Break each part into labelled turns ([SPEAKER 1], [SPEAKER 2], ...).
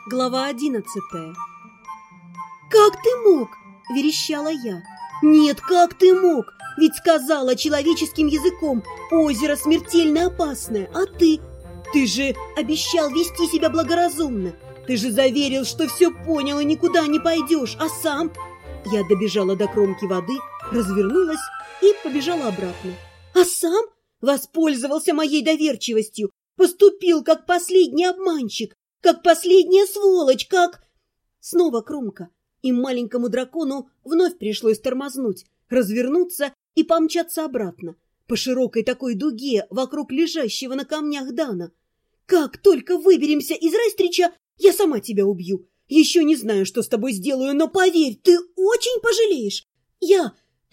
[SPEAKER 1] Глава 11. «Как ты мог?» – верещала я. «Нет, как ты мог? Ведь сказала человеческим языком, озеро смертельно опасное, а ты? Ты же обещал вести себя благоразумно. Ты же заверил, что все понял и никуда не пойдешь, а сам...» Я добежала до кромки воды, развернулась и побежала обратно. «А сам воспользовался моей доверчивостью, поступил как последний обманщик, как последняя сволочь, как...» Снова кромка, и маленькому дракону вновь пришлось тормознуть, развернуться и помчаться обратно, по широкой такой дуге вокруг лежащего на камнях Дана. «Как только выберемся из Рестрича, я сама тебя убью. Еще не знаю, что с тобой сделаю, но поверь, ты очень пожалеешь. Я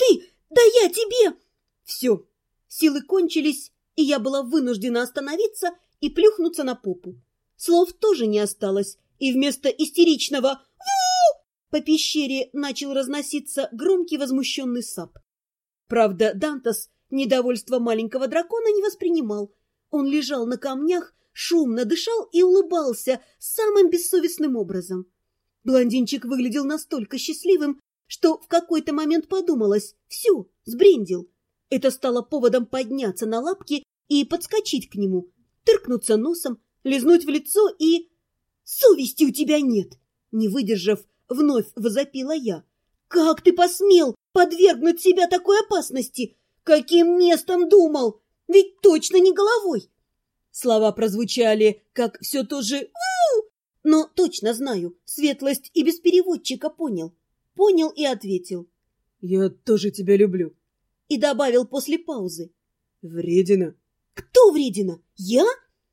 [SPEAKER 1] тебе...» Все, силы кончились, и я была вынуждена остановиться и плюхнуться на попу. Слов тоже не осталось, и вместо истеричного «Ву!» по пещере начал разноситься громкий возмущенный сап. Правда, Дантас недовольство маленького дракона не воспринимал. Он лежал на камнях, шумно дышал и улыбался самым бессовестным образом. Блондинчик выглядел настолько счастливым, что в какой-то момент подумалось: все, сбрендил. Это стало поводом подняться на лапки и подскочить к нему, тыркнуться носом, лизнуть в лицо и... «Совести у тебя нет!» Не выдержав, вновь возопила я. «Как ты посмел подвергнуть себя такой опасности? Каким местом думал? Ведь точно не головой!» Слова прозвучали, как все то же «Ву!», но точно знаю, светлость и без переводчика понял. Понял и ответил.
[SPEAKER 2] «Я тоже тебя люблю».
[SPEAKER 1] И добавил после паузы.
[SPEAKER 2] «Вредина».
[SPEAKER 1] «Кто вредина? Я?»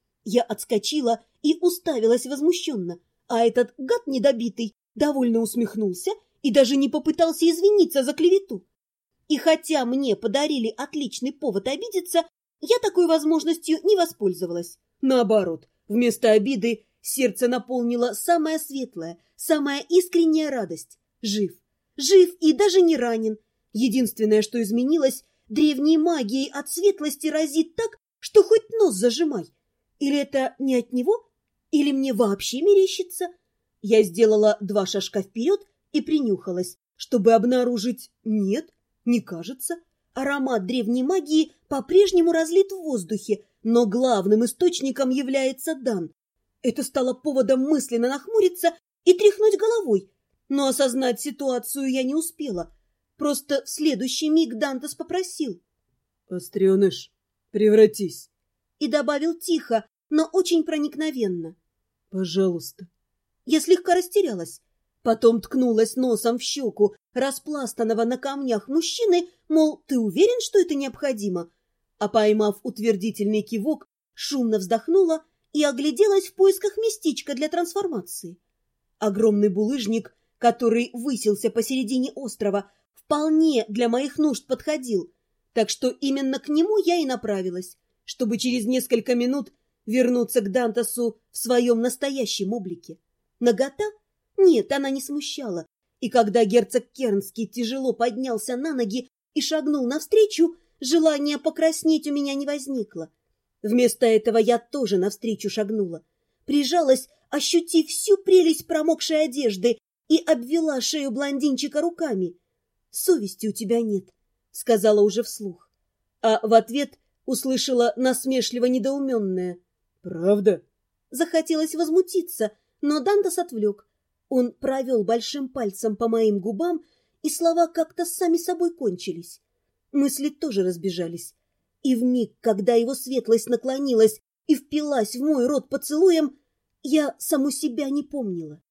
[SPEAKER 1] Я отскочила и уставилась возмущенно, а этот гад недобитый довольно усмехнулся и даже не попытался извиниться за клевету. И хотя мне подарили отличный повод обидеться, я такой возможностью не воспользовалась. Наоборот, вместо обиды сердце наполнило самая светлая, самая искренняя радость. Жив. Жив и даже не ранен. Единственное, что изменилось, древней магией от светлости разит так, что хоть нос зажимай. Или это не от него, или мне вообще мерещится? Я сделала 2 шажка вперед и принюхалась, чтобы обнаружить... Нет, не кажется. Аромат древней магии по-прежнему разлит в воздухе, но главным источником является Дан. Это стало поводом мысленно нахмуриться и тряхнуть головой, но осознать ситуацию я не успела. Просто в следующий миг Дантас попросил.
[SPEAKER 2] «Остреныш, превратись!»
[SPEAKER 1] И добавил тихо, но очень проникновенно.
[SPEAKER 2] «Пожалуйста».
[SPEAKER 1] Я слегка растерялась. Потом ткнулась носом в щеку распластанного на камнях мужчины, мол, ты уверен, что это необходимо? А поймав утвердительный кивок, шумно вздохнула и огляделась в поисках местечка для трансформации. Огромный булыжник, который высился посередине острова, вполне для моих нужд подходил, так что именно к нему я и направилась, чтобы через несколько минут вернуться к Дантасу в своем настоящем облике. Нагота? Нет, она не смущала, и когда герцог Кернский тяжело поднялся на ноги и шагнул навстречу, желания покраснеть у меня не возникло. Вместо этого я тоже навстречу шагнула, прижалась, ощутив всю прелесть промокшей одежды, и обвела шею блондинчика руками. «Совести у тебя нет», — сказала уже вслух. А в ответ услышала насмешливо недоуменное.
[SPEAKER 2] «Правда?»
[SPEAKER 1] Захотелось возмутиться, но Дантас отвлек. Он провел большим пальцем по моим губам, и слова как-то сами собой кончились. Мысли тоже разбежались. И вмиг, когда его светлость наклонилась и впилась в мой рот поцелуем, я саму себя не помнила.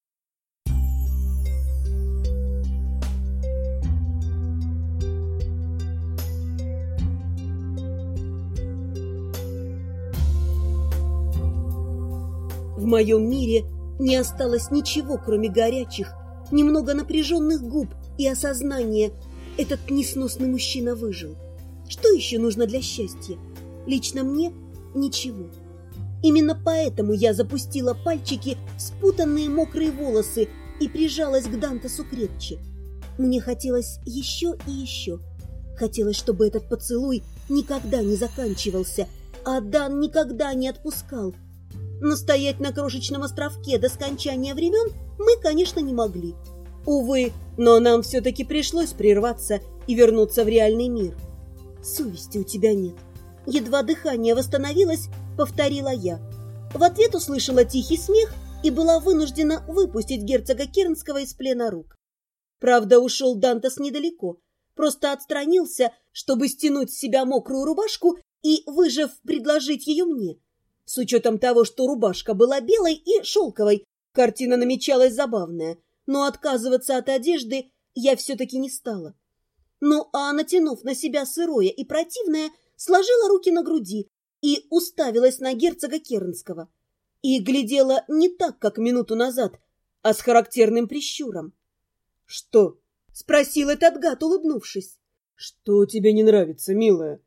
[SPEAKER 1] В моем мире не осталось ничего, кроме горячих, немного напряженных губ и осознания: этот несносный мужчина выжил. Что еще нужно для счастья? Лично мне ничего. Именно поэтому я запустила пальчики в спутанные мокрые волосы и прижалась к Дантасу крепче. Мне хотелось еще и еще. Хотелось, чтобы этот поцелуй никогда не заканчивался, а Дан никогда не отпускал. но стоять на крошечном островке до скончания времен мы, конечно, не могли. Увы, но нам все-таки пришлось прерваться и вернуться в реальный мир. «Совести у тебя нет». Едва дыхание восстановилось, повторила я. В ответ услышала тихий смех и была вынуждена выпустить герцога Кернского из плена рук. Правда, ушел Дантес недалеко, просто отстранился, чтобы стянуть с себя мокрую рубашку и, выжав, предложить ее мне. С учетом того, что рубашка была белой и шелковой, картина намечалась забавная, но отказываться от одежды я все-таки не стала. Ну, а натянув на себя сырое и противное, сложила руки на груди и уставилась на герцога Кернского. И глядела не так, как минуту назад, а с характерным прищуром. — Что? — спросил этот гад, улыбнувшись.
[SPEAKER 2] — Что тебе не нравится, милая?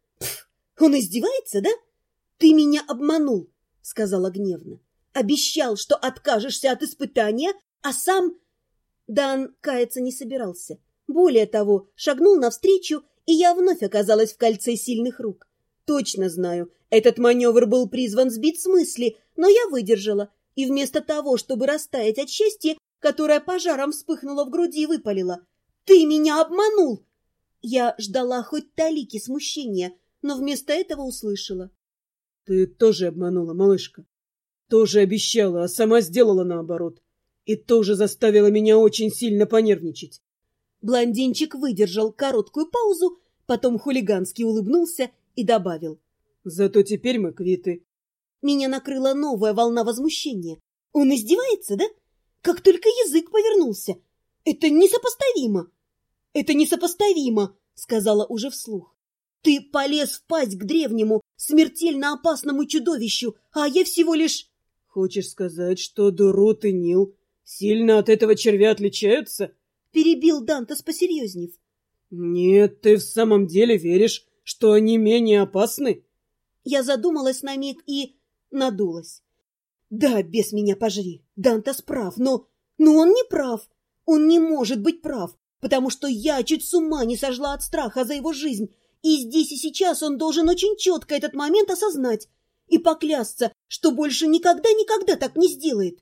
[SPEAKER 1] — Он издевается, да? — Ты меня обманул, — сказала гневно. — Обещал, что откажешься от испытания, а сам... Дан каяться не собирался. Более того, шагнул навстречу, и я вновь оказалась в кольце сильных рук. Точно знаю, этот маневр был призван сбить с мысли, но я выдержала, и вместо того, чтобы растаять от счастья, которое пожаром вспыхнуло в груди, выпалила: «Ты меня обманул!» Я ждала хоть талики смущения, но вместо этого услышала:
[SPEAKER 2] «Ты тоже обманула, малышка. Тоже обещала, а сама сделала наоборот. И тоже заставила меня очень сильно понервничать».
[SPEAKER 1] Блондинчик выдержал короткую паузу, потом хулигански улыбнулся и добавил:
[SPEAKER 2] «Зато теперь мы квиты».
[SPEAKER 1] Меня накрыла новая волна возмущения. Он издевается, да? Как только язык повернулся. Это несопоставимо. Это несопоставимо, сказала уже вслух. Ты полез в пасть к древнему, смертельно опасному чудовищу, а я всего лишь...
[SPEAKER 2] Хочешь сказать, что Дурут и Нил сильно от этого червя отличаются?
[SPEAKER 1] Перебил Дантес, посерьезнев.
[SPEAKER 2] Нет, ты в самом деле веришь, что они менее опасны?
[SPEAKER 1] Я задумалась на миг и надулась. Да, бес меня пожри, Дантес прав, но он не прав. Он не может быть прав, потому что я чуть с ума не сошла от страха за его жизнь, и здесь и сейчас он должен очень четко этот момент осознать и поклясться, что больше никогда так не сделает.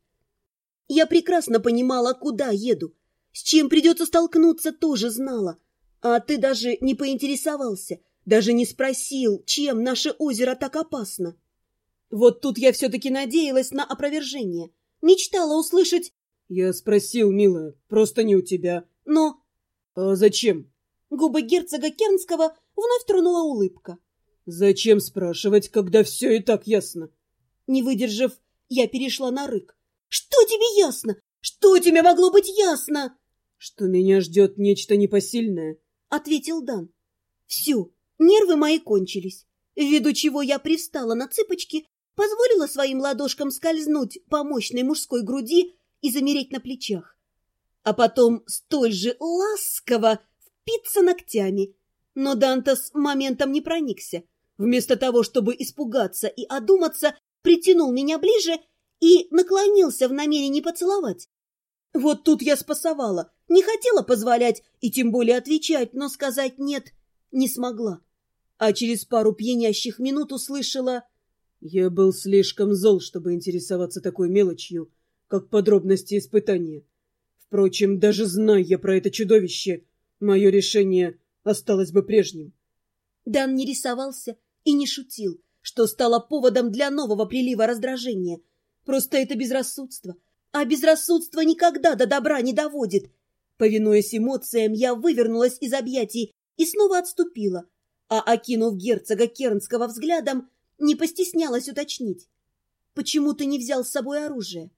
[SPEAKER 1] Я прекрасно понимала, куда еду, с чем придется столкнуться, тоже знала. А ты даже не поинтересовался, даже не спросил, чем наше озеро так опасно. Вот тут я все-таки надеялась на опровержение, мечтала услышать:
[SPEAKER 2] «Я спросил, милая, просто не у тебя».
[SPEAKER 1] Но...
[SPEAKER 2] «А зачем?»
[SPEAKER 1] Губы герцога Кернского вновь тронула улыбка.
[SPEAKER 2] «Зачем спрашивать, когда все и так ясно?»
[SPEAKER 1] Не выдержав, я перешла на рык. «Что тебе ясно? Что тебе могло быть ясно?»
[SPEAKER 2] «Что меня ждет нечто непосильное»,
[SPEAKER 1] — ответил Дан. «Все, нервы мои кончились, ввиду чего я привстала на цыпочки, позволила своим ладошкам скользнуть по мощной мужской груди и замереть на плечах, а потом столь же ласково впиться ногтями. Но Дантес моментом не проникся. Вместо того, чтобы испугаться и одуматься, притянул меня ближе и наклонился в намерении поцеловать. Вот тут я спасовала, не хотела позволять и тем более отвечать, но сказать «нет» не смогла. А через пару пьянящих минут услышала:
[SPEAKER 2] «Я был слишком зол, чтобы интересоваться такой мелочью, как подробности испытания. Впрочем, даже зная я про это чудовище, мое решение осталось бы прежним».
[SPEAKER 1] Дан не рисовался и не шутил, что стало поводом для нового прилива раздражения. Просто это безрассудство. А безрассудство никогда до добра не доводит. Повинуясь эмоциям, я вывернулась из объятий и снова отступила, а, окинув герцога Кернского взглядом, не постеснялась уточнить: «Почему ты не взял с собой оружие?»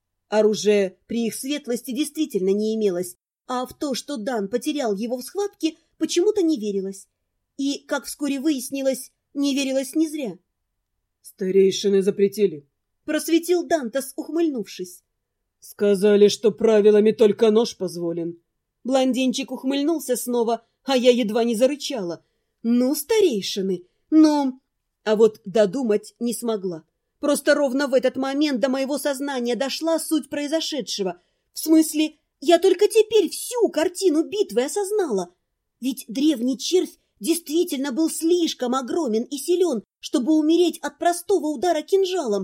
[SPEAKER 1] Оружия при их светлости действительно не имелось, а в то, что Дан потерял его в схватке, почему-то не верилось. И, как вскоре выяснилось, не верилось не зря.
[SPEAKER 2] «Старейшины запретили»,
[SPEAKER 1] — просветил Дантес, ухмыльнувшись.
[SPEAKER 2] «Сказали, что правилами только нож позволен».
[SPEAKER 1] Блондинчик ухмыльнулся снова, а я едва не зарычала. «Ну, старейшины, ну...» А вот додумать не смогла. Просто ровно в этот момент до моего сознания дошла суть произошедшего. В смысле, я только теперь всю картину битвы осознала. Ведь древний червь действительно был слишком огромен и силен, чтобы умереть от простого удара кинжалом.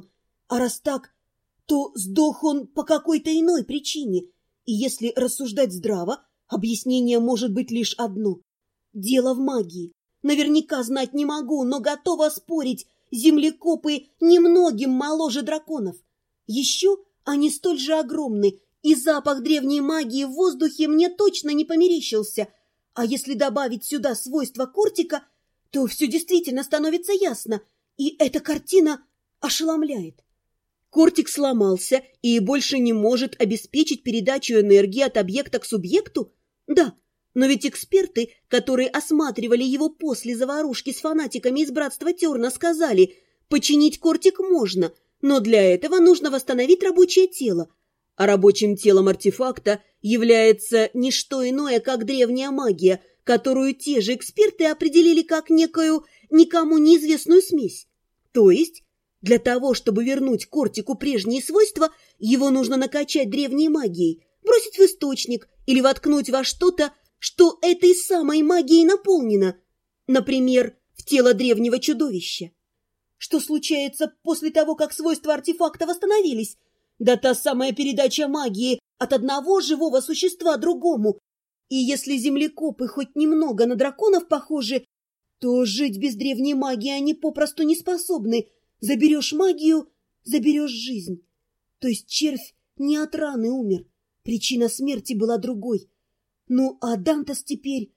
[SPEAKER 1] А раз так, то сдох он по какой-то иной причине. И если рассуждать здраво, объяснение может быть лишь одно. Дело в магии. Наверняка знать не могу, но готова спорить, землекопы немногим моложе драконов. Еще они столь же огромны, и запах древней магии в воздухе мне точно не померещился. А если добавить сюда свойства кортика, то все действительно становится ясно, и эта картина ошеломляет. Кортик сломался и больше не может обеспечить передачу энергии от объекта к субъекту? Да, но ведь эксперты, которые осматривали его после заварушки с фанатиками из Братства Терна, сказали, починить кортик можно, но для этого нужно восстановить рабочее тело. А рабочим телом артефакта является не что иное, как древняя магия, которую те же эксперты определили как некую никому неизвестную смесь. То есть, для того, чтобы вернуть кортику прежние свойства, его нужно накачать древней магией, бросить в источник или воткнуть во что-то, что этой самой магией наполнено, например, в тело древнего чудовища. Что случается после того, как свойства артефакта восстановились? Да та самая передача магии от одного живого существа другому. И если землекопы хоть немного на драконов похожи, то жить без древней магии они попросту не способны. Заберешь магию, заберешь жизнь. То есть червь не от раны умер. Причина смерти была другой. Ну, а Дантас теперь...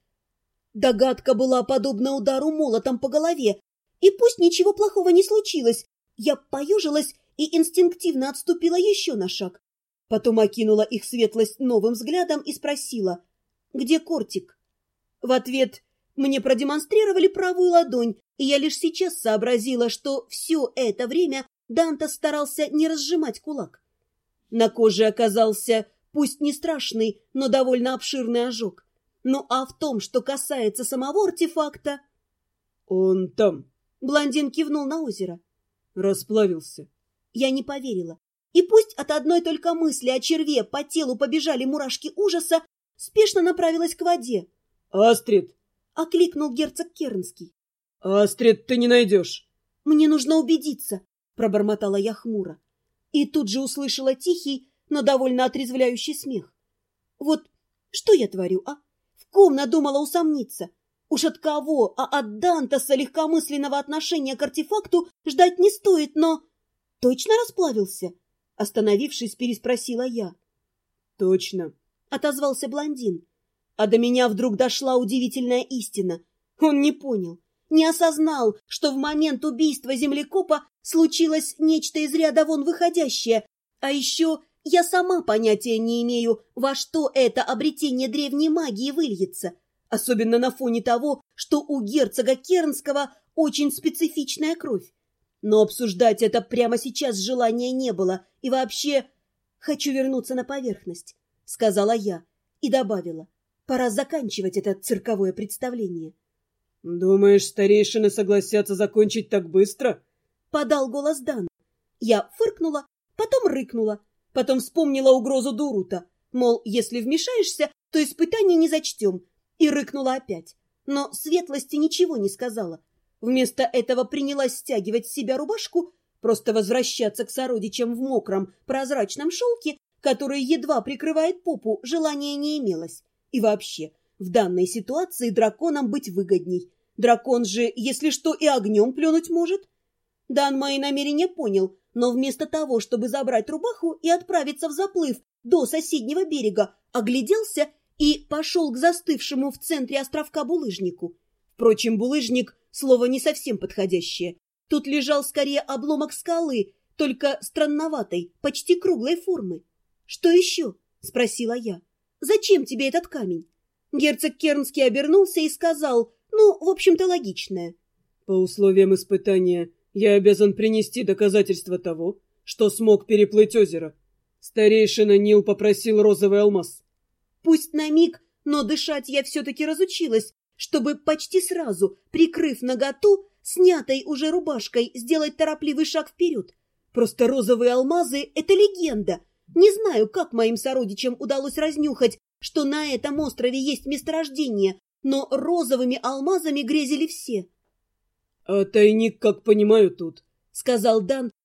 [SPEAKER 1] Догадка была подобна удару молотом по голове. И пусть ничего плохого не случилось, я поежилась и инстинктивно отступила еще на шаг. Потом окинула их светлость новым взглядом и спросила, где кортик? В ответ мне продемонстрировали правую ладонь, и я лишь сейчас сообразила, что все это время Дантас старался не разжимать кулак. На коже оказался, пусть не страшный, но довольно обширный ожог. Ну а в том, что касается самого артефакта...
[SPEAKER 2] «Он там»,
[SPEAKER 1] — блондин кивнул на озеро.
[SPEAKER 2] «Расплавился».
[SPEAKER 1] Я не поверила. И пусть от одной только мысли о черве по телу побежали мурашки ужаса, спешно направилась к воде.
[SPEAKER 2] «Астрид!»
[SPEAKER 1] — окликнул герцог Кернский.
[SPEAKER 2] «Астрид ты не найдешь!»
[SPEAKER 1] «Мне нужно убедиться!» — пробормотала я хмуро. И тут же услышала тихий, но довольно отрезвляющий смех. Вот что я творю, а? В ком надумала усомниться? Уж от кого, а от Дантаса легкомысленного отношения к артефакту ждать не стоит, но... Точно расплавился? Остановившись, переспросила я.
[SPEAKER 2] Точно,
[SPEAKER 1] отозвался блондин. А до меня вдруг дошла удивительная истина. Он не понял, не осознал, что в момент убийства землекопа случилось нечто из ряда вон выходящее. А еще я сама понятия не имею, во что это обретение древней магии выльется. Особенно на фоне того, что у герцога Кернского очень специфичная кровь. Но обсуждать это прямо сейчас желания не было. И вообще, хочу вернуться на поверхность, сказала я и добавила. Пора заканчивать это цирковое представление.
[SPEAKER 2] «Думаешь, старейшины согласятся закончить так быстро?»
[SPEAKER 1] Подал голос Дан. Я фыркнула, потом рыкнула, потом вспомнила угрозу Дурута. Мол, если вмешаешься, то испытание не зачтем. И рыкнула опять. Но светлости ничего не сказала. Вместо этого принялась стягивать с себя рубашку, просто возвращаться к сородичам в мокром прозрачном шелке, который едва прикрывает попу, желания не имелось. И вообще, в данной ситуации драконам быть выгодней. Дракон же, если что, и огнем плюнуть может. Дан мои намерения понял, но вместо того, чтобы забрать рубаху и отправиться в заплыв до соседнего берега, огляделся и пошел к застывшему в центре островка булыжнику. Впрочем, булыжник — слово не совсем подходящее. Тут лежал скорее обломок скалы, только странноватой, почти круглой формы. «Что еще?» — спросила я. «Зачем тебе этот камень?» Герцог Кернский обернулся и сказал, в общем-то, логичное.
[SPEAKER 2] «По условиям испытания я обязан принести доказательства того, что смог переплыть озеро. Старейшина Нил попросил розовый алмаз».
[SPEAKER 1] Пусть на миг, но дышать я все-таки разучилась, чтобы почти сразу, прикрыв наготу, снятой уже рубашкой, сделать торопливый шаг вперед. Просто розовые алмазы — это легенда. Не знаю, как моим сородичам удалось разнюхать, что на этом острове есть месторождение, но розовыми алмазами грезили все.
[SPEAKER 2] — А тайник, как понимаю, тут,
[SPEAKER 1] — сказал Дан,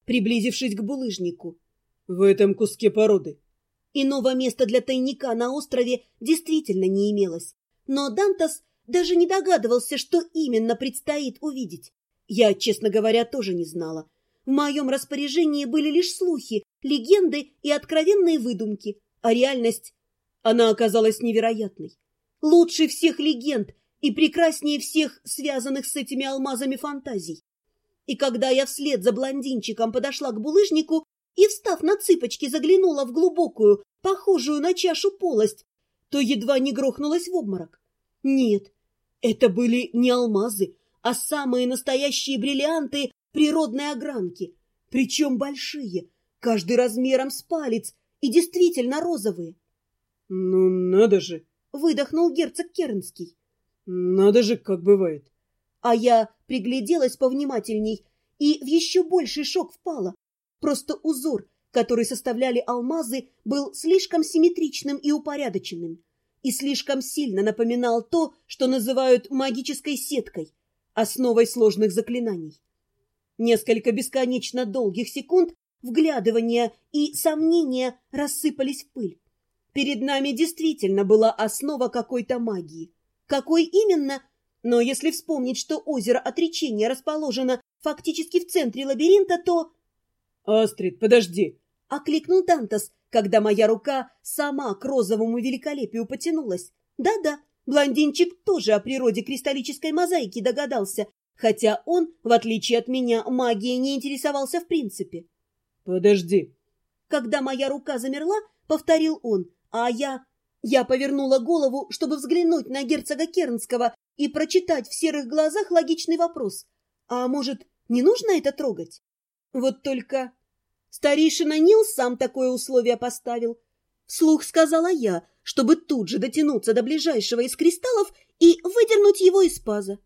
[SPEAKER 1] приблизившись к булыжнику.
[SPEAKER 2] В этом куске породы.
[SPEAKER 1] Иного места для тайника на острове действительно не имелось, но Дантас даже не догадывался, что именно предстоит увидеть. Я, честно говоря, тоже не знала. В моем распоряжении были лишь слухи, легенды и откровенные выдумки, а реальность, она оказалась невероятной. Лучше всех легенд и прекраснее всех связанных с этими алмазами фантазий. И когда я вслед за блондинчиком подошла к булыжнику и, встав на цыпочки, заглянула в глубокую, похожую на чашу полость, то едва не грохнулась в обморок. Нет, это были не алмазы, а самые настоящие бриллианты природной огранки, причем большие, каждый размером с палец и действительно розовые.
[SPEAKER 2] — Ну, надо же!
[SPEAKER 1] — выдохнул герцог Кернский.
[SPEAKER 2] — Надо же, как бывает.
[SPEAKER 1] А я пригляделась повнимательней и в еще больший шок впала. Просто узор, который составляли алмазы, был слишком симметричным и упорядоченным, и слишком сильно напоминал то, что называют магической сеткой, основой сложных заклинаний. Несколько бесконечно долгих секунд вглядывания и сомнения рассыпались в пыль. Перед нами действительно была основа какой-то магии. Какой именно? Но если вспомнить, что озеро Отречения расположено фактически в центре лабиринта, то...
[SPEAKER 2] «Астрид, подожди!»
[SPEAKER 1] — окликнул Дантас, когда моя рука сама к розовому великолепию потянулась. Да-да, блондинчик тоже о природе кристаллической мозаики догадался, хотя он, в отличие от меня, магией не интересовался в принципе.
[SPEAKER 2] «Подожди!»
[SPEAKER 1] Когда моя рука замерла, повторил он, а я повернула голову, чтобы взглянуть на герцога Кернского и прочитать в серых глазах логичный вопрос. А может, не нужно это трогать? Вот только... Старейшина Нил сам такое условие поставил. Вслух сказала я, чтобы тут же дотянуться до ближайшего из кристаллов и выдернуть его из паза.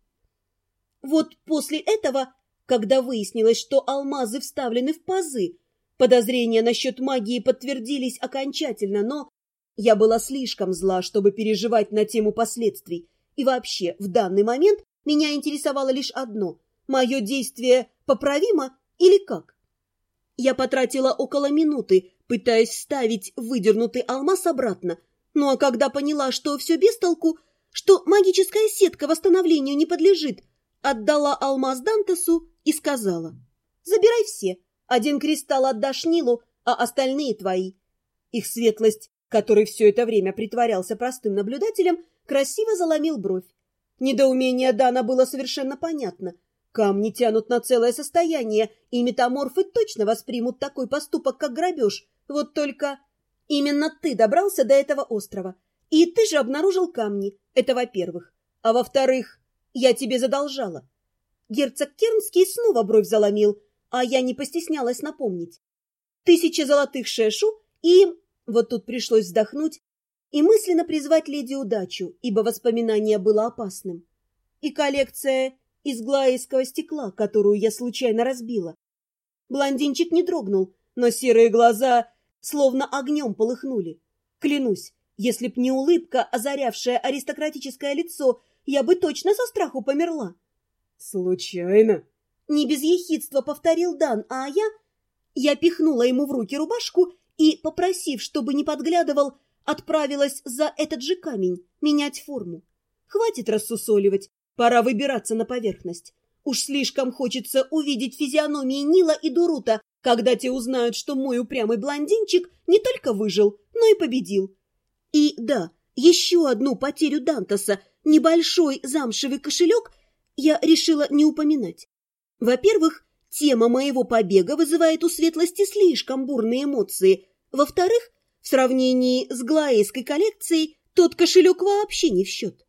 [SPEAKER 1] Вот после этого, когда выяснилось, что алмазы вставлены в пазы, подозрения насчет магии подтвердились окончательно, но я была слишком зла, чтобы переживать на тему последствий. И вообще, в данный момент меня интересовало лишь одно – мое действие поправимо или как? Я потратила около минуты, пытаясь вставить выдернутый алмаз обратно, ну а когда поняла, что все без толку, что магическая сетка восстановлению не подлежит, отдала алмаз Дантасу и сказала: «Забирай все, один кристалл отдашь Нилу, а остальные твои». Их светлость, который все это время притворялся простым наблюдателем, красиво заломил бровь. Недоумение Дана было совершенно понятно. Камни тянут на целое состояние, и метаморфы точно воспримут такой поступок, как грабеж. Вот только именно ты добрался до этого острова, и ты же обнаружил камни. Это во-первых. А во-вторых, я тебе задолжала. Герцог Кернский снова бровь заломил, а я не постеснялась напомнить. 1000 золотых шешу и... Вот тут пришлось вздохнуть и мысленно призвать леди удачу, ибо воспоминание было опасным. И коллекция из глаейского стекла, которую я случайно разбила. Блондинчик не дрогнул, но серые глаза словно огнем полыхнули. Клянусь, если б не улыбка, озарявшая аристократическое лицо, я бы точно со страху померла.
[SPEAKER 2] «Случайно?»
[SPEAKER 1] Не без ехидства повторил Дан, а я пихнула ему в руки рубашку и, попросив, чтобы не подглядывал, отправилась за этот же камень менять форму. Хватит рассусоливать, пора выбираться на поверхность. Уж слишком хочется увидеть физиономии Нила и Дурута, когда те узнают, что мой упрямый блондинчик не только выжил, но и победил. И да, еще одну потерю Дантаса, небольшой замшевый кошелек, я решила не упоминать. Во-первых, тема моего побега вызывает у светлости слишком бурные эмоции. Во-вторых, в сравнении с глаейской коллекцией тот кошелек вообще не в счет.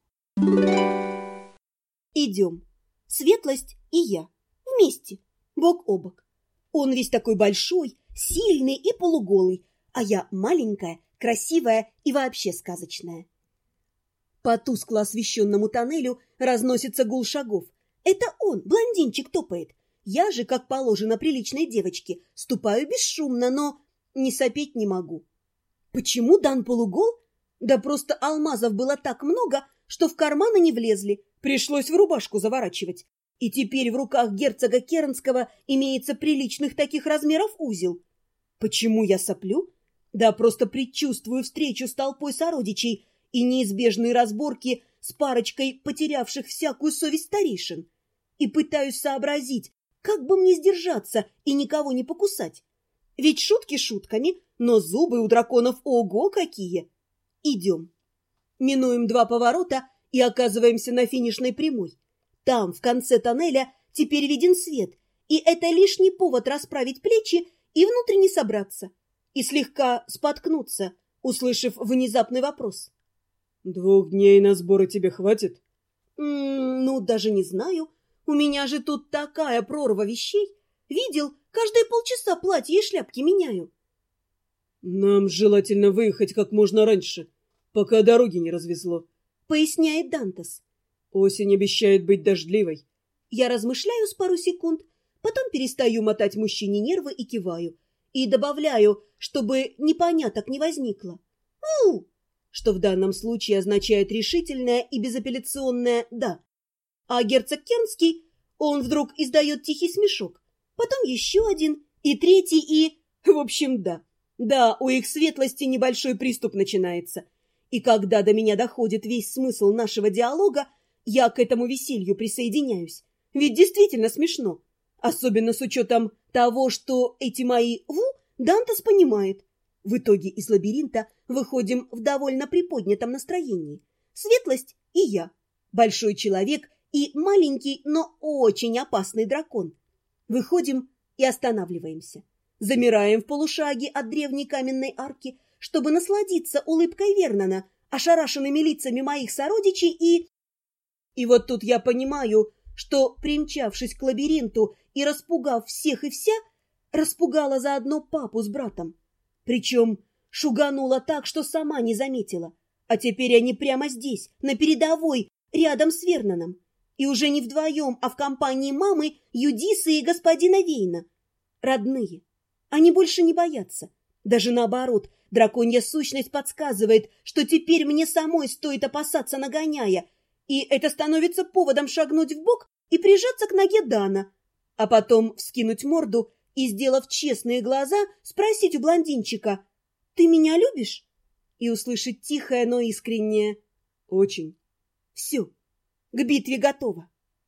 [SPEAKER 1] Идем. Светлость и я. Вместе. Бок о бок. Он весь такой большой, сильный и полуголый, а я маленькая, красивая и вообще сказочная. По тускло освещенному тоннелю разносится гул шагов. Это он, блондинчик, топает. Я же, как положено приличной девочке, ступаю бесшумно, но не сопеть не могу. Почему Дан полугол? Да просто алмазов было так много, что в карманы не влезли. Пришлось в рубашку заворачивать. И теперь в руках герцога Кернского имеется приличных таких размеров узел. Почему я соплю? Да просто предчувствую встречу с толпой сородичей и неизбежные разборки с парочкой потерявших всякую совесть старейшин. И пытаюсь сообразить, как бы мне сдержаться и никого не покусать. Ведь шутки шутками, но зубы у драконов ого какие! Идем. Минуем 2 поворота и оказываемся на финишной прямой. Там, в конце тоннеля, теперь виден свет, и это лишний повод расправить плечи и внутренне собраться, и слегка споткнуться, услышав внезапный вопрос.
[SPEAKER 2] 2 дней на сборы тебе хватит?
[SPEAKER 1] Ну, даже не знаю. У меня же тут такая прорва вещей. Видел, каждые полчаса платье и шляпки меняю.
[SPEAKER 2] Нам желательно выехать как можно раньше, пока дороги не развезло,
[SPEAKER 1] Поясняет Дантес.
[SPEAKER 2] Осень обещает быть дождливой.
[SPEAKER 1] Я размышляю с пару секунд, потом перестаю мотать мужчине нервы и киваю. И добавляю, чтобы непоняток не возникло. Что в данном случае означает решительное и безапелляционное «да». А герцог Кернский, он вдруг издает тихий смешок, потом еще один, и третий, и... В общем, да. Да, у их светлости небольшой приступ начинается. И когда до меня доходит весь смысл нашего диалога, я к этому веселью присоединяюсь. Ведь действительно смешно. Особенно с учетом того, что эти мои Дантес понимает. В итоге из лабиринта выходим в довольно приподнятом настроении. Светлость и я. Большой человек и маленький, но очень опасный дракон. Выходим и останавливаемся. Замираем в полушаге от древней каменной арки, чтобы насладиться улыбкой Вернона, ошарашенными лицами моих сородичей И вот тут я понимаю, что, примчавшись к лабиринту и распугав всех и вся, распугала заодно папу с братом. Причем шуганула так, что сама не заметила. А теперь они прямо здесь, на передовой, рядом с Верноном. И уже не вдвоем, а в компании мамы, Юдисы и господина Вейна. Родные. Они больше не боятся. Даже наоборот, драконья сущность подсказывает, что теперь мне самой стоит опасаться нагоняя, и это становится поводом шагнуть вбок и прижаться к ноге Дана, а потом вскинуть морду и, сделав честные глаза, спросить у блондинчика: «Ты меня любишь?» И услышать тихое, но искреннее: «Очень». Все, к битве готово.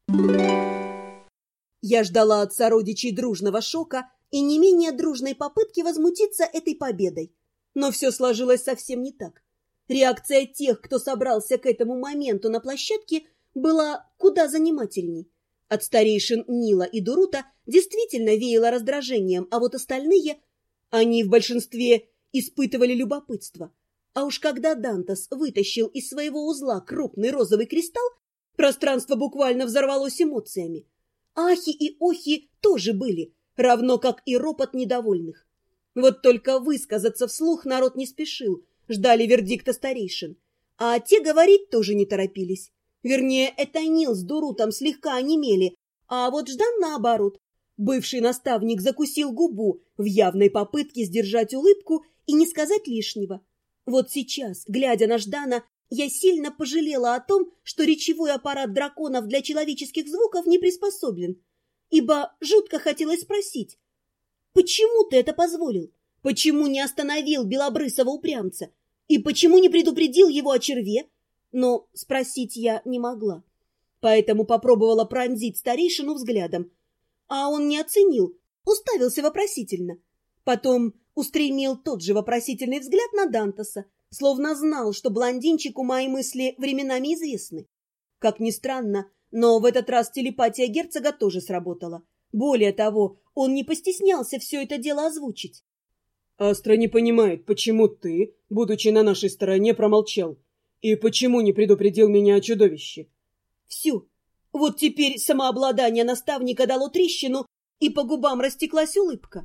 [SPEAKER 1] Я ждала от сородичей дружного шока и не менее дружной попытки возмутиться этой победой. Но все сложилось совсем не так. Реакция тех, кто собрался к этому моменту на площадке, была куда занимательней. От старейшин Нила и Дурута действительно веяло раздражением, а вот остальные, они в большинстве испытывали любопытство. А уж когда Дантес вытащил из своего узла крупный розовый кристалл, пространство буквально взорвалось эмоциями. Ахи и охи тоже были, равно как и ропот недовольных. Вот только высказаться вслух народ не спешил, ждали вердикта старейшин. А те говорить тоже не торопились. Вернее, это Нил с Дурутом слегка онемели, а вот Ждан наоборот. Бывший наставник закусил губу в явной попытке сдержать улыбку и не сказать лишнего. Вот сейчас, глядя на Ждана, я сильно пожалела о том, что речевой аппарат драконов для человеческих звуков не приспособлен, ибо жутко хотелось спросить: «Почему ты это позволил? Почему не остановил белобрысого упрямца? И почему не предупредил его о черве?» Но спросить я не могла, поэтому попробовала пронзить старейшину взглядом, а он не оценил, уставился вопросительно. Потом устремил тот же вопросительный взгляд на Дантеса, словно знал, что блондинчику мои мысли временами известны. Как ни странно, но в этот раз телепатия герцога тоже сработала. Более того, он не постеснялся все это дело озвучить.
[SPEAKER 2] Астра не понимает, почему ты, будучи на нашей стороне, промолчал, и почему не предупредил меня о чудовище.
[SPEAKER 1] Все. Вот теперь самообладание наставника дало трещину, и по губам растеклась улыбка.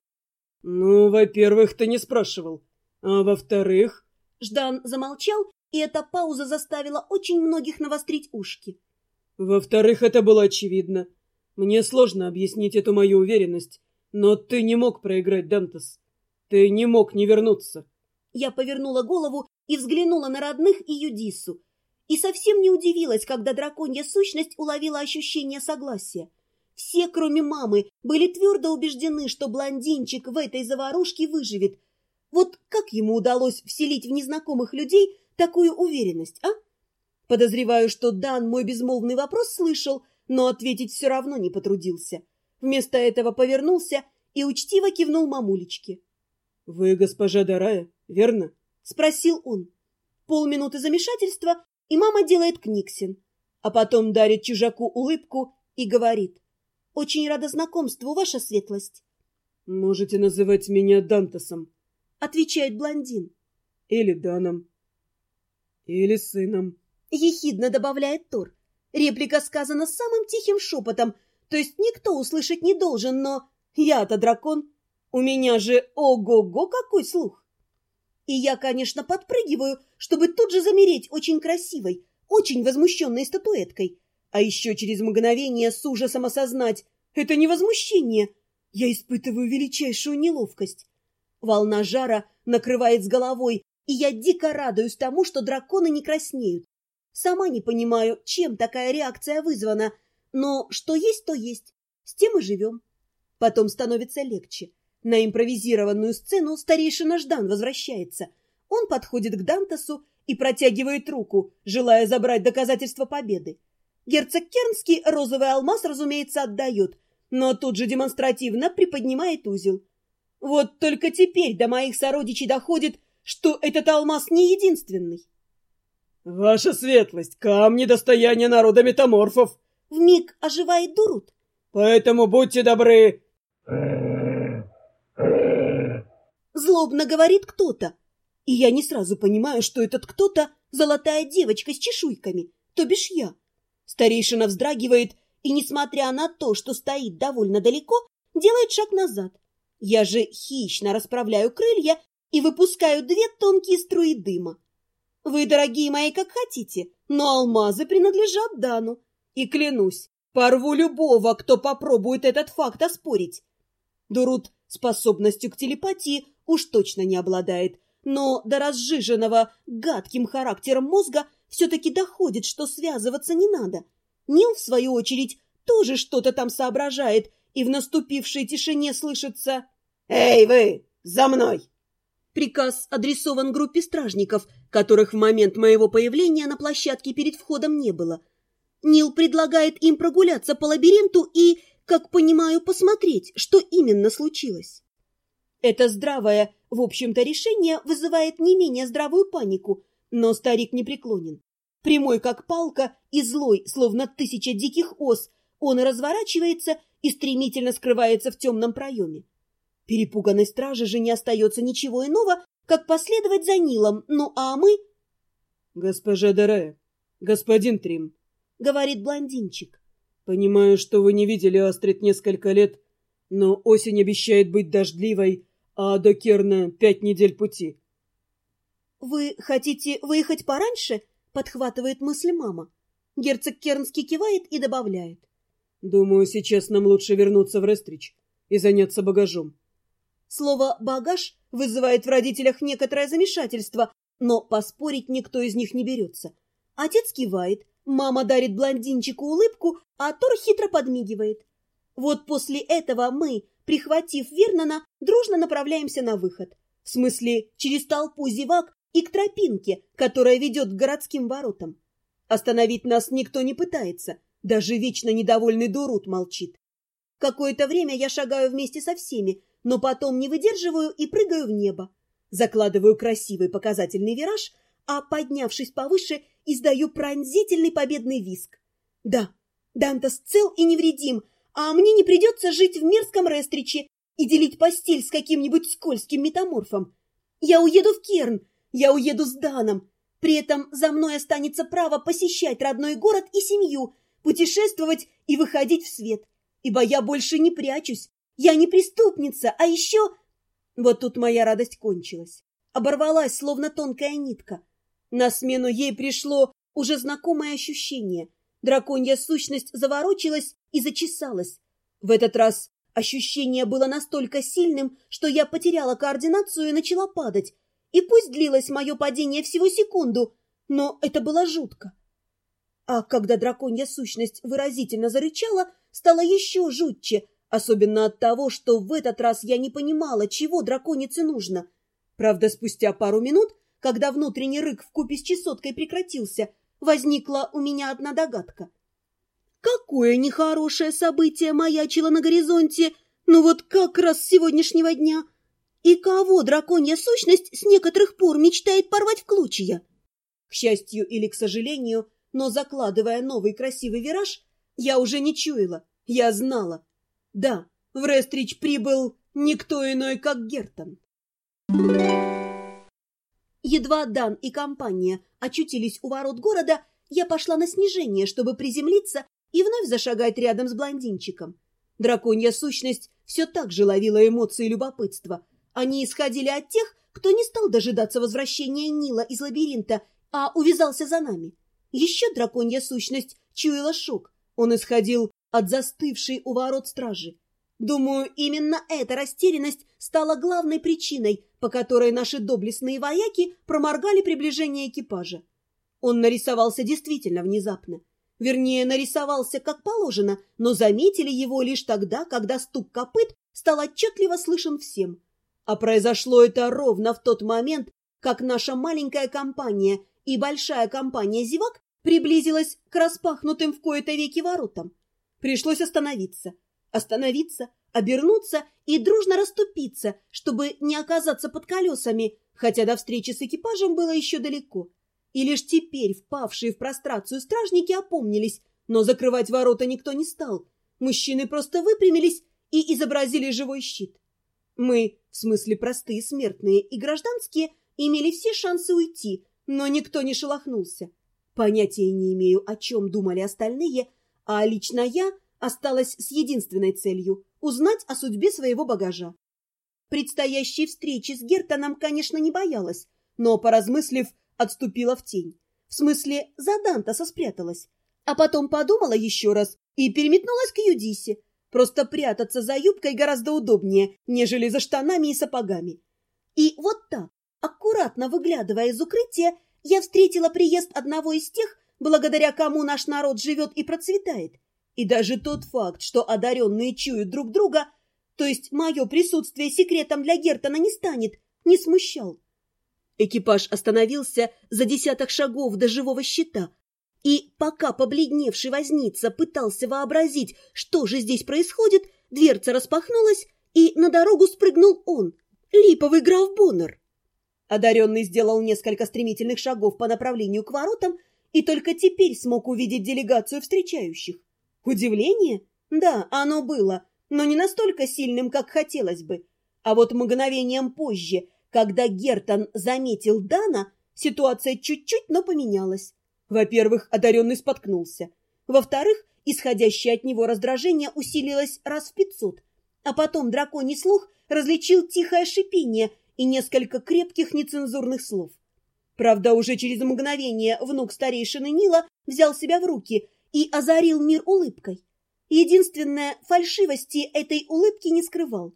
[SPEAKER 2] Ну, во-первых, ты не спрашивал, а во-вторых...
[SPEAKER 1] Ждан замолчал, и эта пауза заставила очень многих навострить ушки.
[SPEAKER 2] Во-вторых, это было очевидно. Мне сложно объяснить эту мою уверенность, но ты не мог проиграть, Дантес. Ты не мог не вернуться.
[SPEAKER 1] Я повернула голову и взглянула на родных и Юдису. И совсем не удивилась, когда драконья сущность уловила ощущение согласия. Все, кроме мамы, были твердо убеждены, что блондинчик в этой заварушке выживет. Вот как ему удалось вселить в незнакомых людей такую уверенность, а? Подозреваю, что Дан мой безмолвный вопрос слышал, но ответить все равно не потрудился. Вместо этого повернулся и учтиво кивнул мамулечке.
[SPEAKER 2] — Вы госпожа Дарая, верно?
[SPEAKER 1] — спросил он. Полминуты замешательства, и мама делает книксин, а потом дарит чужаку улыбку и говорит: «Очень рада знакомству, ваша светлость».
[SPEAKER 2] «Можете называть меня Дантасом»,
[SPEAKER 1] — отвечает блондин.
[SPEAKER 2] «Или Даном, или сыном»,
[SPEAKER 1] — ехидно добавляет Тор. Реплика сказана самым тихим шепотом, то есть никто услышать не должен, но я-то дракон. У меня же ого-го какой слух! И я, конечно, подпрыгиваю, чтобы тут же замереть очень красивой, очень возмущенной статуэткой. А еще через мгновение с ужасом осознать — это не возмущение. Я испытываю величайшую неловкость. Волна жара накрывает с головой, и я дико радуюсь тому, что драконы не краснеют. Сама не понимаю, чем такая реакция вызвана, но что есть, то есть. С тем и живем. Потом становится легче. На импровизированную сцену старейшина Ждан возвращается. Он подходит к Дантасу и протягивает руку, желая забрать доказательство победы. Герцог Кернский розовый алмаз, разумеется, отдает, но тут же демонстративно приподнимает узел. Вот только теперь до моих сородичей доходит, что этот алмаз не единственный.
[SPEAKER 2] «Ваша светлость, камни достояния народа метаморфов!»
[SPEAKER 1] Вмиг оживает Дурут.
[SPEAKER 2] «Поэтому будьте добры!»
[SPEAKER 1] Злобно говорит кто-то. И я не сразу понимаю, что этот кто-то — золотая девочка с чешуйками, то бишь я. Старейшина вздрагивает и, несмотря на то, что стоит довольно далеко, делает шаг назад. Я же хищно расправляю крылья и выпускаю 2 тонкие струи дыма. Вы, дорогие мои, как хотите, но алмазы принадлежат Дану. И клянусь, порву любого, кто попробует этот факт оспорить. Дурут способностью к телепатии уж точно не обладает, но до разжиженного гадким характером мозга все-таки доходит, что связываться не надо. Нил, в свою очередь, тоже что-то там соображает, и в наступившей тишине слышится: «Эй, вы, за мной!» Приказ адресован группе стражников, которых в момент моего появления на площадке перед входом не было. Нил предлагает им прогуляться по лабиринту и, как понимаю, посмотреть, что именно случилось. Это здравое, в общем-то, решение вызывает не менее здравую панику, но старик не преклонен. Прямой, как палка, и злой, словно 1000 диких ос, он разворачивается и стремительно скрывается в темном проеме. Перепуганной страже же не остается ничего иного, как последовать за Нилом, ну а мы...
[SPEAKER 2] — Госпожа Дарая, господин Трим, — говорит блондинчик. — Понимаю, что вы не видели Астрид несколько лет, но осень обещает быть дождливой, а до Керна 5 недель пути.
[SPEAKER 1] — Вы хотите выехать пораньше? — подхватывает мысль мама. Герцог Кернский кивает и добавляет: —
[SPEAKER 2] Думаю, сейчас нам лучше вернуться в Рестрич и заняться багажом.
[SPEAKER 1] Слово «багаж» вызывает в родителях некоторое замешательство, но поспорить никто из них не берется. Отец кивает, мама дарит блондинчику улыбку, а Тор хитро подмигивает. Вот после этого мы, прихватив Вернона, дружно направляемся на выход. В смысле, через толпу зевак и к тропинке, которая ведет к городским воротам. Остановить нас никто не пытается, даже вечно недовольный Дурут молчит. Какое-то время я шагаю вместе со всеми, но потом не выдерживаю и прыгаю в небо. Закладываю красивый показательный вираж, а, поднявшись повыше, издаю пронзительный победный визг. Да, Дантас цел и невредим, а мне не придется жить в мерзком Рестриче и делить постель с каким-нибудь скользким метаморфом. Я уеду в Керн, я уеду с Даном. При этом за мной останется право посещать родной город и семью, путешествовать и выходить в свет. Ибо я больше не прячусь. Я не преступница, а еще... Вот тут моя радость кончилась. Оборвалась, словно тонкая нитка. На смену ей пришло уже знакомое ощущение. Драконья сущность заворочилась и зачесалась. В этот раз ощущение было настолько сильным, что я потеряла координацию и начала падать. И пусть длилось мое падение всего секунду, но это было жутко. А когда драконья сущность выразительно зарычала, стало еще жутче, особенно от того, что в этот раз я не понимала, чего драконице нужно. Правда, спустя пару минут, когда внутренний рык вкупе с чесоткой прекратился, возникла у меня одна догадка. Какое нехорошее событие маячило на горизонте, ну вот как раз с сегодняшнего дня. И кого драконья сущность с некоторых пор мечтает порвать в клочья? К счастью или к сожалению, но закладывая новый красивый вираж, я уже не чуяла, я знала. Да, в Рестридж прибыл никто иной, как Гертон. Едва Дан и компания очутились у ворот города, я пошла на снижение, чтобы приземлиться и вновь зашагать рядом с блондинчиком. Драконья сущность все так же ловила эмоции любопытства. Они исходили от тех, кто не стал дожидаться возвращения Нила из лабиринта, а увязался за нами. Еще драконья сущность чуяла шок. Он исходил от застывшей у ворот стражи. Думаю, именно эта растерянность стала главной причиной, по которой наши доблестные вояки проморгали приближение экипажа. Он нарисовался действительно внезапно. Вернее, нарисовался как положено, но заметили его лишь тогда, когда стук копыт стал отчетливо слышен всем. А произошло это ровно в тот момент, как наша маленькая компания и большая компания зевак приблизилась к распахнутым в кои-то веки воротам. Пришлось остановиться, обернуться и дружно расступиться, чтобы не оказаться под колесами, хотя до встречи с экипажем было еще далеко. И лишь теперь впавшие в прострацию стражники опомнились, но закрывать ворота никто не стал. Мужчины просто выпрямились и изобразили живой щит. Мы, в смысле простые смертные и гражданские, имели все шансы уйти, но никто не шелохнулся. Понятия не имею, о чем думали остальные, а лично я осталась с единственной целью – узнать о судьбе своего багажа. Предстоящей встречи с Гертоном, конечно, не боялась, но, поразмыслив, отступила в тень. В смысле, за Дантаса спряталась. А потом подумала еще раз и переметнулась к Юдисе. Просто прятаться за юбкой гораздо удобнее, нежели за штанами и сапогами. И вот так, аккуратно выглядывая из укрытия, я встретила приезд одного из тех, благодаря кому наш народ живет и процветает. И даже тот факт, что одаренные чуют друг друга, то есть мое присутствие секретом для Гертона не станет, не смущал. Экипаж остановился за 10 шагов до живого щита, и пока побледневший возница пытался вообразить, что же здесь происходит, дверца распахнулась, и на дорогу спрыгнул он, липовый граф Боннер. Одаренный сделал несколько стремительных шагов по направлению к воротам и только теперь смог увидеть делегацию встречающих. Удивление? Да, оно было, но не настолько сильным, как хотелось бы. А вот мгновением позже, когда Гертон заметил Дана, ситуация чуть-чуть, но поменялась. Во-первых, одаренный споткнулся. Во-вторых, исходящее от него раздражение усилилось раз в 500. А потом драконий слух различил тихое шипение и несколько крепких нецензурных слов. Правда, уже через мгновение внук старейшины Нила взял себя в руки и озарил мир улыбкой. Единственное, фальшивости этой улыбки не скрывал.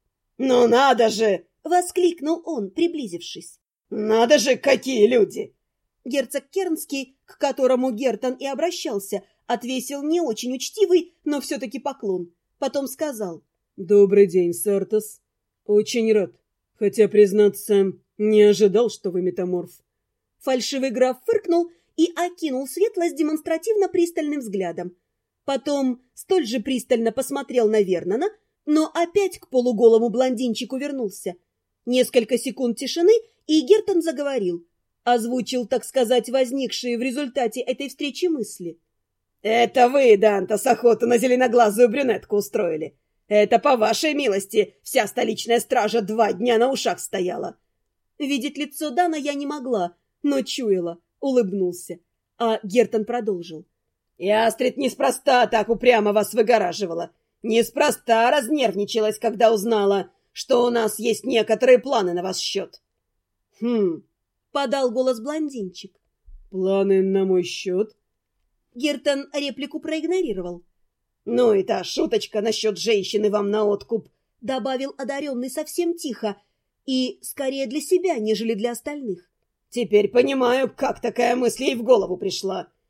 [SPEAKER 3] «Ну надо же!»
[SPEAKER 1] — воскликнул он, приблизившись.
[SPEAKER 3] «Надо же, какие люди!»
[SPEAKER 1] Герцог Кернский, к которому Гертон и обращался, отвесил не очень учтивый, но все-таки поклон. Потом сказал:
[SPEAKER 2] «Добрый день, Сартос. Очень рад. Хотя, признаться, не ожидал, что вы метаморф».
[SPEAKER 1] Фальшивый граф фыркнул и окинул светлость демонстративно пристальным взглядом. Потом столь же пристально посмотрел на Вернона, но опять к полуголому блондинчику вернулся. Несколько секунд тишины, и Гертон заговорил. Озвучил, так сказать, возникшие в результате этой встречи мысли.
[SPEAKER 3] «Это вы, Дантас, охоту на зеленоглазую брюнетку устроили. Это по вашей милости вся столичная стража 2 дня на ушах стояла».
[SPEAKER 1] Видеть лицо Дана я не могла, но чуяла, улыбнулся. А Гертон продолжил.
[SPEAKER 3] «И Астрид неспроста так упрямо вас выгораживала. Неспроста разнервничалась, когда узнала, что у нас есть некоторые планы на ваш счет».
[SPEAKER 2] «Хм...»
[SPEAKER 1] — подал голос блондинчик.
[SPEAKER 2] «Планы на мой счет?»
[SPEAKER 1] Гертон реплику проигнорировал.
[SPEAKER 3] «Ну и та шуточка насчет женщины вам на откуп»,
[SPEAKER 1] — добавил одаренный совсем тихо и скорее для себя, нежели для остальных.
[SPEAKER 3] «Теперь понимаю, как такая мысль ей в голову пришла.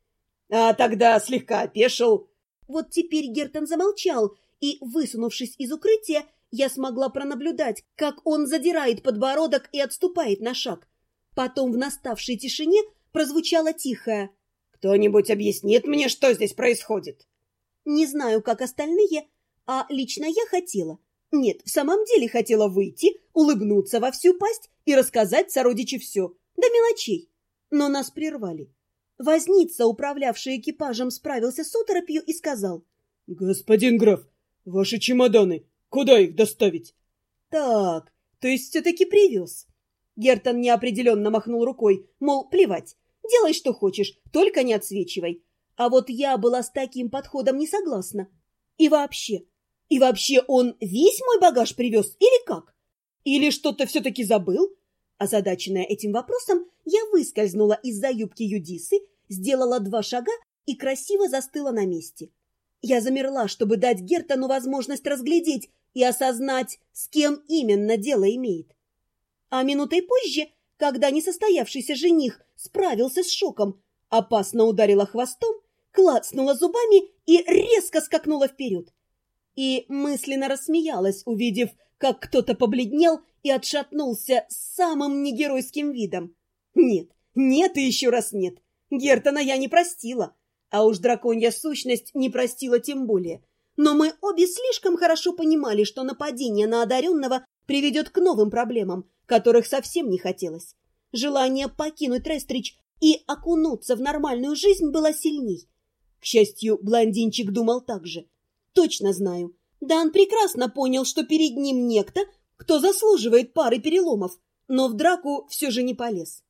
[SPEAKER 3] А тогда слегка опешил.
[SPEAKER 1] Вот теперь Гертон замолчал, и, высунувшись из укрытия, я смогла пронаблюдать, как он задирает подбородок и отступает на шаг. Потом в наставшей тишине прозвучало тихое:
[SPEAKER 3] «Кто-нибудь объяснит мне, что здесь происходит?»
[SPEAKER 1] Не знаю, как остальные, а лично я хотела. Нет, в самом деле хотела выйти, улыбнуться во всю пасть и рассказать сородичу все, до мелочей. Но нас прервали. Возница, управлявший экипажем, справился с оторопью и сказал:
[SPEAKER 2] «Господин граф, ваши чемоданы, куда их доставить?»
[SPEAKER 1] «Так, то есть все-таки привез?» Гертон неопределенно махнул рукой, мол, плевать, делай, что хочешь, только не отсвечивай. А вот я была с таким подходом не согласна. И вообще он весь мой багаж привез или как? Или что-то все-таки забыл? Озадаченная этим вопросом, я выскользнула из-за юбки Юдисы, сделала 2 шага и красиво застыла на месте. Я замерла, чтобы дать Гертону возможность разглядеть и осознать, с кем именно дело имеет. А минутой позже, когда несостоявшийся жених справился с шоком, опасно ударила хвостом, клацнула зубами и резко скакнула вперед. И мысленно рассмеялась, увидев, как кто-то побледнел и отшатнулся с самым негеройским видом. Нет и еще раз нет. Гертона я не простила, а уж драконья сущность не простила тем более. Но мы обе слишком хорошо понимали, что нападение на одаренного приведет к новым проблемам, которых совсем не хотелось. Желание покинуть Рестрич и окунуться в нормальную жизнь было сильней. К счастью, блондинчик думал так же. Точно знаю, Дан прекрасно понял, что перед ним некто, кто заслуживает пары переломов, но в драку все же не полез.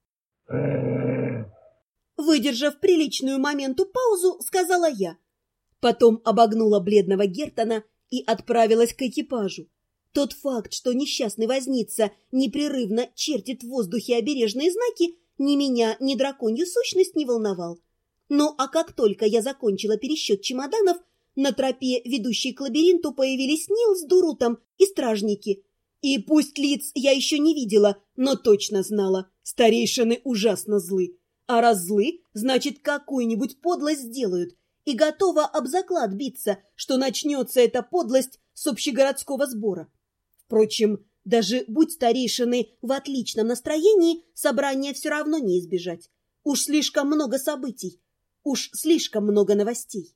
[SPEAKER 1] Выдержав приличную моменту паузу, сказала я. Потом обогнула бледного Гертона и отправилась к экипажу. Тот факт, что несчастный возница непрерывно чертит в воздухе обережные знаки, ни меня, ни драконью сущность не волновал. Ну а как только я закончила пересчет чемоданов, на тропе, ведущей к лабиринту, появились Нил с Дурутом и стражники. И пусть лиц я еще не видела, но точно знала, старейшины ужасно злы. А раз злы, значит, какую-нибудь подлость сделают, и готова об заклад биться, что начнется эта подлость с общегородского сбора. Впрочем, даже будь старейшины в отличном настроении, собрания все равно не избежать. Уж слишком много событий, уж слишком много новостей.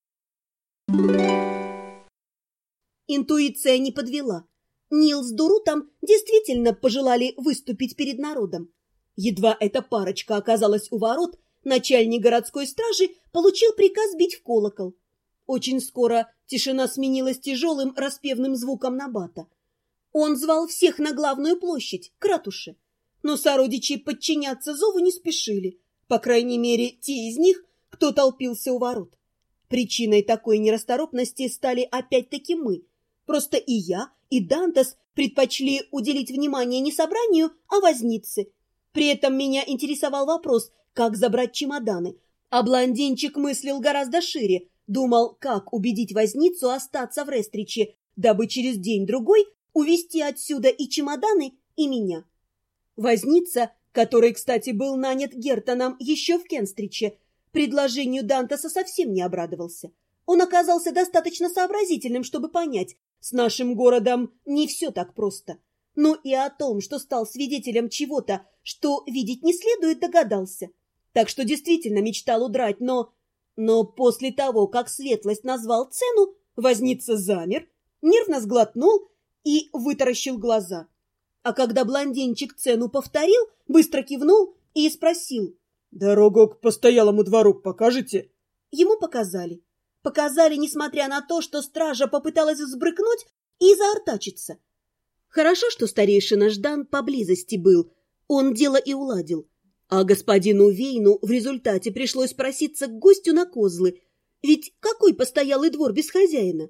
[SPEAKER 1] Интуиция не подвела. Нил с Дурутом действительно пожелали выступить перед народом. Едва эта парочка оказалась у ворот, начальник городской стражи получил приказ бить в колокол. Очень скоро тишина сменилась тяжелым распевным звуком набата. Он звал всех на главную площадь, к ратуше. Но сородичи подчиняться зову не спешили, по крайней мере, те из них, кто толпился у ворот. Причиной такой нерасторопности стали опять-таки мы. Просто и я, и Дантес предпочли уделить внимание не собранию, а вознице. При этом меня интересовал вопрос, как забрать чемоданы, а блондинчик мыслил гораздо шире, думал, как убедить возницу остаться в Рестриче, дабы через день-другой увезти отсюда и чемоданы, и меня. Возница, который, кстати, был нанят Гертоном еще в Кенстриче, предложению Дантеса совсем не обрадовался. Он оказался достаточно сообразительным, чтобы понять, с нашим городом не все так просто. Но и о том, что стал свидетелем чего-то, что видеть не следует, догадался. Так что действительно мечтал удрать, но после того, как Светлость назвал цену, возница замер, нервно сглотнул и вытаращил глаза. А когда блондинчик цену повторил, быстро кивнул и спросил:
[SPEAKER 2] «Дорогу к постоялому двору покажете?»
[SPEAKER 1] Ему показали. Показали, несмотря на то, что стража попыталась взбрыкнуть и заортачиться. Хорошо, что старейшина Ждан поблизости был. Он дело и уладил. А господину Вейну в результате пришлось проситься к гостю на козлы. Ведь какой постоялый двор без хозяина?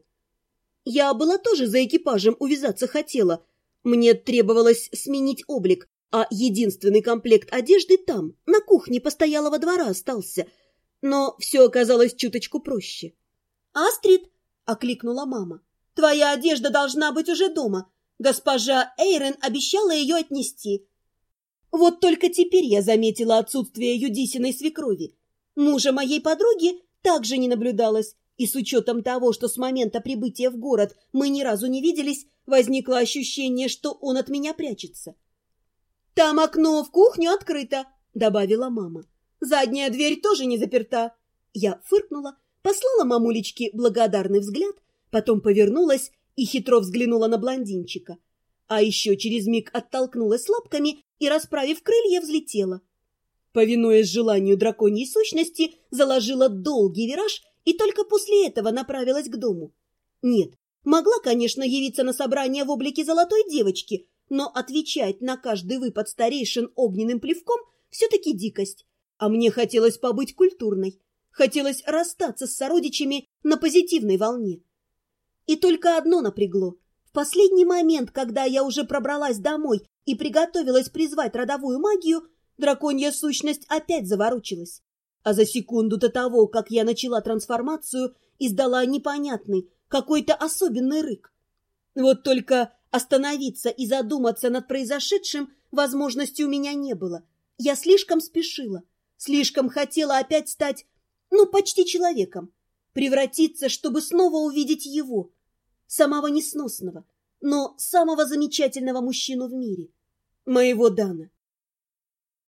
[SPEAKER 1] Я была тоже за экипажем увязаться хотела. Мне требовалось сменить облик, а единственный комплект одежды там, на кухне постоялого двора, остался. Но все оказалось чуточку проще. «Астрид!» — окликнула мама. «Твоя одежда должна быть уже дома. Госпожа Эйрен обещала ее отнести». Вот только теперь я заметила отсутствие Юдисиной свекрови. Мужа моей подруги также не наблюдалось, и с учетом того, что с момента прибытия в город мы ни разу не виделись, возникло ощущение, что он от меня прячется. «Там окно в кухню открыто», — добавила мама. «Задняя дверь тоже не заперта». Я фыркнула, послала мамулечке благодарный взгляд, потом повернулась и хитро взглянула на блондинчика. А еще через миг оттолкнулась лапками и, расправив крылья, взлетела. Повинуясь желанию драконьей сущности, заложила долгий вираж и только после этого направилась к дому. Нет, могла, конечно, явиться на собрание в облике золотой девочки, но отвечать на каждый выпад старейшин огненным плевком все-таки дикость. А мне хотелось побыть культурной, хотелось расстаться с сородичами на позитивной волне. И только одно напрягло. В последний момент, когда я уже пробралась домой и приготовилась призвать родовую магию, драконья сущность опять заворочилась. А за секунду до того, как я начала трансформацию, издала непонятный, какой-то особенный рык. Вот только остановиться и задуматься над произошедшим возможности у меня не было. Я слишком спешила, слишком хотела опять стать, почти человеком, превратиться, чтобы снова увидеть его, самого несносного, но самого замечательного мужчину в мире, моего Дана.